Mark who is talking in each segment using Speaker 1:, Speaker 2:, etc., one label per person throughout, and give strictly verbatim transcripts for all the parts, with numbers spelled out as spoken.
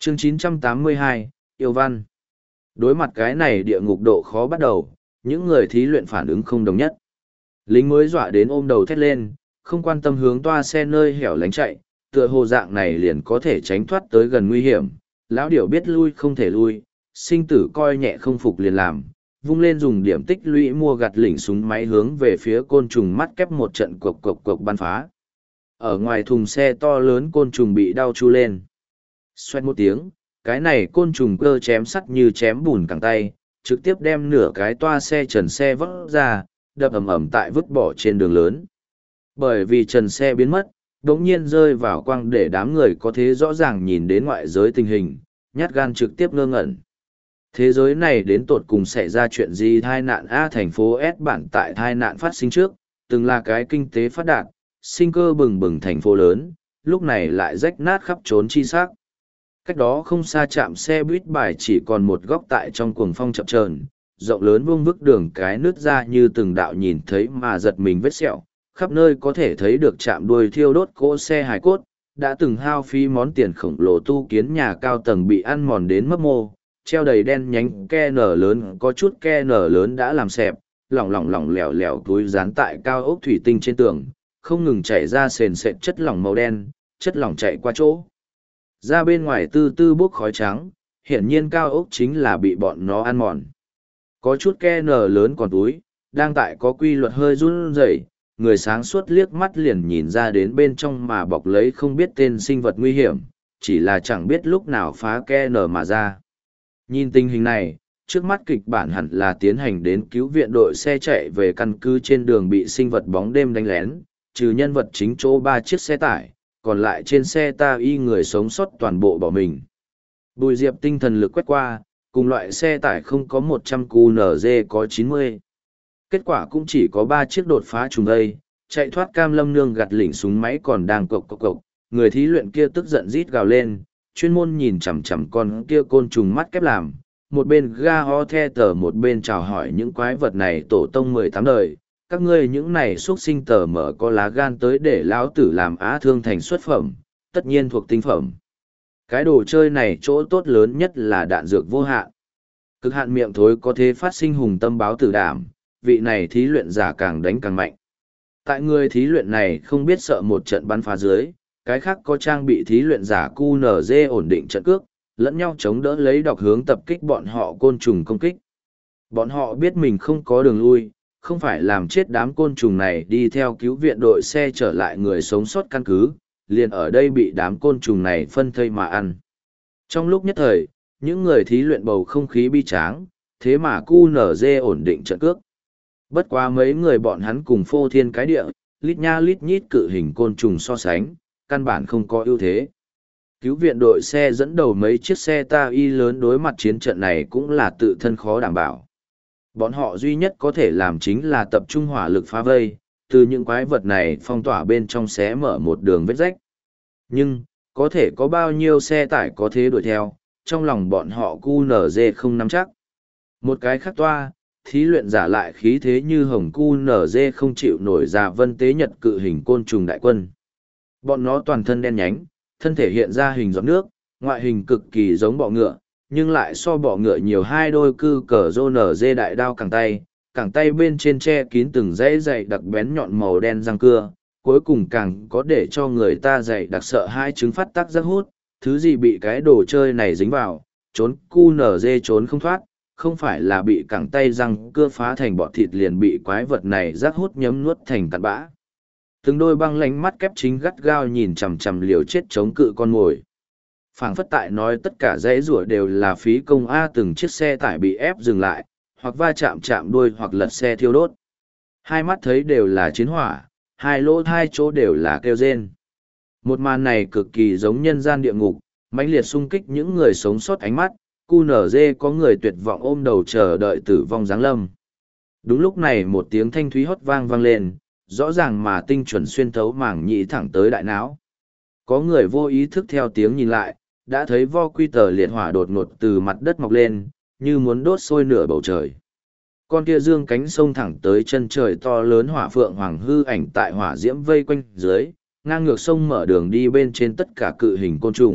Speaker 1: Chương chín trăm tám mươi hai, Yêu Văn. Đối mặt cái này địa ngục độ khó bắt đầu, những người thí luyện phản ứng không đồng nhất. Lính mới dọa đến ôm đầu thét lên, không quan tâm hướng toa xe nơi hẻo lánh chạy, tựa hồ dạng này liền có thể tránh thoát tới gần nguy hiểm. Lão điểu biết lui không thể lui, sinh tử coi nhẹ không phục liền làm, vung lên dùng điểm tích lũy mua gặt lỉnh súng máy hướng về phía côn trùng mắt kép một trận cộc cộc cộc bắn phá. Ở ngoài thùng xe to lớn côn trùng bị đau chu lên. Xoét một tiếng, cái này côn trùng cơ chém sắt như chém bùn cẳng tay, trực tiếp đem nửa cái toa xe trần xe vỡ ra, đập ầm ầm tại vứt bỏ trên đường lớn. Bởi vì trần xe biến mất, đống nhiên rơi vào quang để đám người có thể rõ ràng nhìn đến ngoại giới tình hình, nhát gan trực tiếp ngơ ngẩn. Thế giới này đến tột cùng xảy ra chuyện gì? Tai nạn A? Thành phố S bản tại tai nạn phát sinh trước, từng là cái kinh tế phát đạt, sinh cơ bừng bừng thành phố lớn, lúc này lại rách nát khắp trốn chi xác. Cách đó không xa trạm xe buýt bài chỉ còn một góc tại trong cuồng phong chập chờn, rộng lớn vuông vức đường cái nứt ra như từng đạo nhìn thấy mà giật mình vết sẹo, khắp nơi có thể thấy được chạm đuôi thiêu đốt cỗ xe hài cốt, đã từng hao phí món tiền khổng lồ tu kiến nhà cao tầng bị ăn mòn đến mấp mô, treo đầy đen nhánh ke nở lớn, có chút ke nở lớn đã làm xẹp, lỏng lỏng lỏng lẻo lẻo túi dán tại cao ốc thủy tinh trên tường, không ngừng chảy ra sền sệt chất lỏng màu đen, chất lỏng chạy qua chỗ. Ra bên ngoài tư tư bốc khói trắng, hiển nhiên cao ốc chính là bị bọn nó ăn mòn. Có chút ke nở lớn còn túi, đang tại có quy luật hơi run rẩy, người sáng suốt liếc mắt liền nhìn ra đến bên trong mà bọc lấy không biết tên sinh vật nguy hiểm, chỉ là chẳng biết lúc nào phá ke nở mà ra. Nhìn tình hình này, trước mắt kịch bản hẳn là tiến hành đến cứu viện đội xe chạy về căn cứ trên đường bị sinh vật bóng đêm đánh lén, trừ nhân vật chính chỗ ba chiếc xe tải, còn lại trên xe ta y người sống sót toàn bộ bỏ mình. Bùi Diệp tinh thần lực quét qua, cùng loại xe tải không có một trăm cu en giê có chín mươi. Kết quả cũng chỉ có ba chiếc đột phá trùng đây, chạy thoát Cam Lâm Nương gạt lỉnh súng máy còn đang cộc cộc cộc, người thí luyện kia tức giận rít gào lên, chuyên môn nhìn chằm chằm con kia côn trùng mắt kép làm, một bên ga ho the tờ một bên chào hỏi những quái vật này tổ tông mười tám đời, các ngươi những này xuất sinh tờ mở có lá gan tới để lão tử làm á thương thành xuất phẩm, tất nhiên thuộc tinh phẩm. Cái đồ chơi này chỗ tốt lớn nhất là đạn dược vô hạn. Cực hạn miệng thối có thể phát sinh hùng tâm báo tử đảm, vị này thí luyện giả càng đánh càng mạnh. Tại người thí luyện này không biết sợ một trận bắn phá dưới, cái khác có trang bị thí luyện giả cu en giê ổn định trận cước, lẫn nhau chống đỡ lấy đọc hướng tập kích bọn họ côn trùng công kích. Bọn họ biết mình không có đường lui, không phải làm chết đám côn trùng này đi theo cứu viện đội xe trở lại người sống sót căn cứ, liền ở đây bị đám côn trùng này phân thây mà ăn. Trong lúc nhất thời, những người thí luyện bầu không khí bi tráng, thế mà cu en giê ổn định trận cước. Bất quá mấy người bọn hắn cùng phô thiên cái địa, lít nha lít nhít cự hình côn trùng so sánh, căn bản không có ưu thế. Cứu viện đội xe dẫn đầu mấy chiếc xe ta y lớn đối mặt chiến trận này cũng là tự thân khó đảm bảo. Bọn họ duy nhất có thể làm chính là tập trung hỏa lực phá vây, từ những quái vật này phong tỏa bên trong xé mở một đường vết rách. Nhưng, có thể có bao nhiêu xe tải có thế đuổi theo, trong lòng bọn họ cu en giê không nắm chắc. Một cái khác toa, thí luyện giả lại khí thế như hồng cu en giê không chịu nổi ra vân tế nhật cự hình côn trùng đại quân. Bọn nó toàn thân đen nhánh, thân thể hiện ra hình giọt nước, ngoại hình cực kỳ giống bọ ngựa, nhưng lại so bọ ngựa nhiều hai đôi cư cờ rô nở dê đại đao cẳng tay, cẳng tay bên trên che kín từng dãy dày đặc bén nhọn màu đen răng cưa, cuối cùng càng có để cho người ta dày đặc sợ hai chứng phát tác rất hút, thứ gì bị cái đồ chơi này dính vào, trốn cu nở dê trốn không thoát, không phải là bị cẳng tay răng cưa phá thành bọt thịt liền bị quái vật này rác hút nhấm nuốt thành cặn bã. Từng đôi băng lánh mắt kép chính gắt gao nhìn chằm chằm liều chết chống cự con mồi. Phảng phất tại nói tất cả dãy rủa đều là phí công A, từng chiếc xe tải bị ép dừng lại, hoặc va chạm chạm đuôi hoặc lật xe thiêu đốt. Hai mắt thấy đều là chiến hỏa, hai lỗ hai chỗ đều là kêu rên. Một màn này cực kỳ giống nhân gian địa ngục, mãnh liệt xung kích những người sống sót ánh mắt, cu en giê có người tuyệt vọng ôm đầu chờ đợi tử vong giáng lâm. Đúng lúc này một tiếng thanh thúy hót vang vang lên, rõ ràng mà tinh chuẩn xuyên thấu màng nhĩ thẳng tới đại não. Có người vô ý thức theo tiếng nhìn lại, đã thấy vo quy tờ liệt hỏa đột ngột từ mặt đất mọc lên, như muốn đốt sôi nửa bầu trời. Con kia dương cánh sông thẳng tới chân trời to lớn hỏa phượng hoàng hư ảnh tại hỏa diễm vây quanh dưới, ngang ngược sông mở đường đi bên trên tất cả cự hình côn trùng,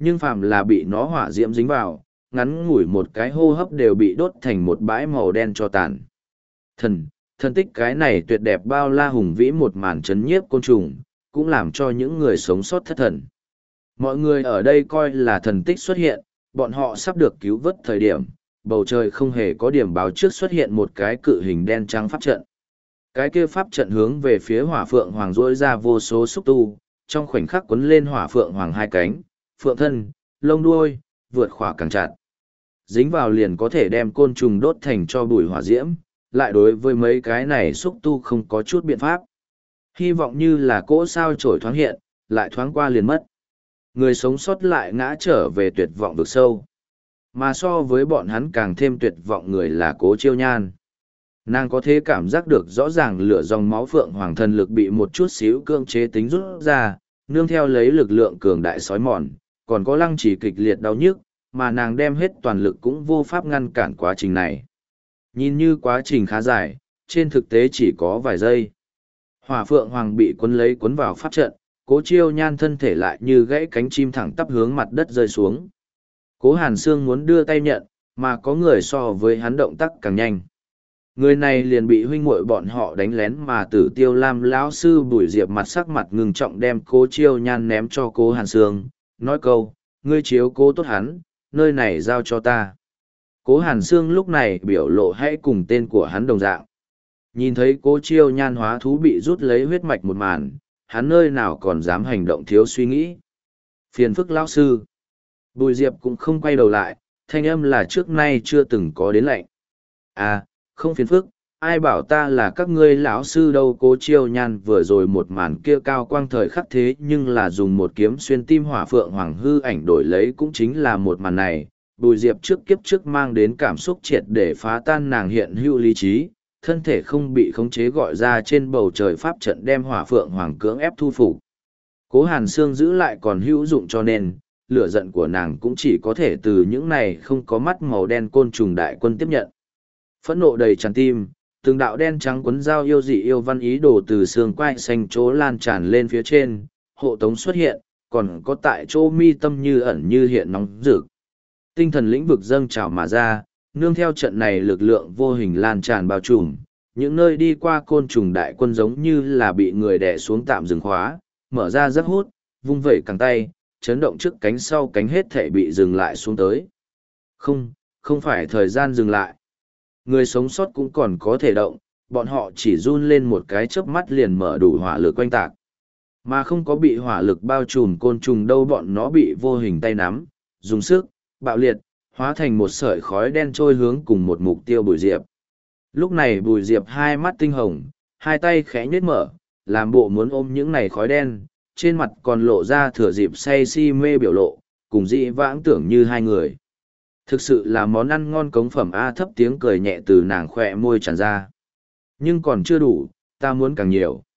Speaker 1: nhưng phàm là bị nó hỏa diễm dính vào, ngắn ngủi một cái hô hấp đều bị đốt thành một bãi màu đen cho tàn. Thần, thần tích cái này tuyệt đẹp bao la hùng vĩ một màn chấn nhiếp côn trùng, cũng làm cho những người sống sót thất thần. Mọi người ở đây coi là thần tích xuất hiện, bọn họ sắp được cứu vớt thời điểm, bầu trời không hề có điểm báo trước xuất hiện một cái cự hình đen trắng pháp trận. Cái kia pháp trận hướng về phía hỏa phượng hoàng rỗi ra vô số xúc tu, trong khoảnh khắc quấn lên hỏa phượng hoàng hai cánh, phượng thân, lông đuôi, vượt khỏa càng chặt. Dính vào liền có thể đem côn trùng đốt thành cho bụi hỏa diễm, lại đối với mấy cái này xúc tu không có chút biện pháp. Hy vọng như là cỗ sao trổi thoáng hiện, lại thoáng qua liền mất. Người sống sót lại ngã trở về tuyệt vọng vực sâu. Mà so với bọn hắn càng thêm tuyệt vọng người là Cố Chiêu Nhan. Nàng có thể cảm giác được rõ ràng lửa dòng máu phượng hoàng thần lực bị một chút xíu cưỡng chế tính rút ra, nương theo lấy lực lượng cường đại sói mòn, còn có lăng trì kịch liệt đau nhức, mà nàng đem hết toàn lực cũng vô pháp ngăn cản quá trình này. Nhìn như quá trình khá dài, trên thực tế chỉ có vài giây. Hỏa phượng hoàng bị cuốn lấy cuốn vào pháp trận, Cố Chiêu Nhan thân thể lại như gãy cánh chim thẳng tắp hướng mặt đất rơi xuống. Cố Hàn Sương muốn đưa tay nhận, mà có người so với hắn động tác càng nhanh. Người này liền bị huynh muội bọn họ đánh lén mà Tử Tiêu Lam lão sư Bùi Diệp mặt sắc mặt ngưng trọng đem Cố Chiêu Nhan ném cho Cố Hàn Sương, nói câu, ngươi chiếu cố tốt hắn, nơi này giao cho ta. Cố Hàn Sương lúc này biểu lộ hãy cùng tên của hắn đồng dạng. Nhìn thấy Cố Chiêu Nhan hóa thú bị rút lấy huyết mạch một màn, hắn nơi nào còn dám hành động thiếu suy nghĩ. Phiền phức lão sư. Bùi Diệp cũng không quay đầu lại, thanh âm là trước nay chưa từng có đến lạnh. À, không phiền phức, ai bảo ta là các ngươi lão sư đâu. Cố Chiêu Nhan vừa rồi một màn kia cao quang thời khắc thế nhưng là dùng một kiếm xuyên tim hỏa phượng hoàng hư ảnh đổi lấy cũng chính là một màn này. Bùi Diệp trước kiếp trước mang đến cảm xúc triệt để phá tan nàng hiện hữu lý trí, thân thể không bị khống chế gọi ra trên bầu trời pháp trận đem hỏa phượng hoàng cưỡng ép thu phục. Cố Hàn Sương giữ lại còn hữu dụng cho nên, lửa giận của nàng cũng chỉ có thể từ những này không có mắt màu đen côn trùng đại quân tiếp nhận. Phẫn nộ đầy tràn tim, từng đạo đen trắng quấn dao yêu dị yêu văn ý đồ từ xương quai xanh chỗ lan tràn lên phía trên, hộ tống xuất hiện, còn có tại chỗ mi tâm như ẩn như hiện nóng rực. Tinh thần lĩnh vực dâng trào mà ra, nương theo trận này lực lượng vô hình lan tràn bao trùm, những nơi đi qua côn trùng đại quân giống như là bị người đè xuống tạm dừng khóa, mở ra rất hút, vung vẩy cẳng tay, chấn động trước cánh sau cánh hết thể bị dừng lại xuống tới. Không, không phải thời gian dừng lại. Người sống sót cũng còn có thể động, bọn họ chỉ run lên một cái chớp mắt liền mở đủ hỏa lực quanh tạc. Mà không có bị hỏa lực bao trùm côn trùng đâu bọn nó bị vô hình tay nắm, dùng sức, bạo liệt, hóa thành một sợi khói đen trôi hướng cùng một mục tiêu Bùi Diệp. Lúc này Bùi Diệp hai mắt tinh hồng, hai tay khẽ nhếch mở, làm bộ muốn ôm những này khói đen, trên mặt còn lộ ra thừa dịp say si mê biểu lộ, cùng dị vãng tưởng như hai người. Thực sự là món ăn ngon cống phẩm A. Thấp tiếng cười nhẹ từ nàng khỏe môi tràn ra. Nhưng còn chưa đủ, ta muốn càng nhiều.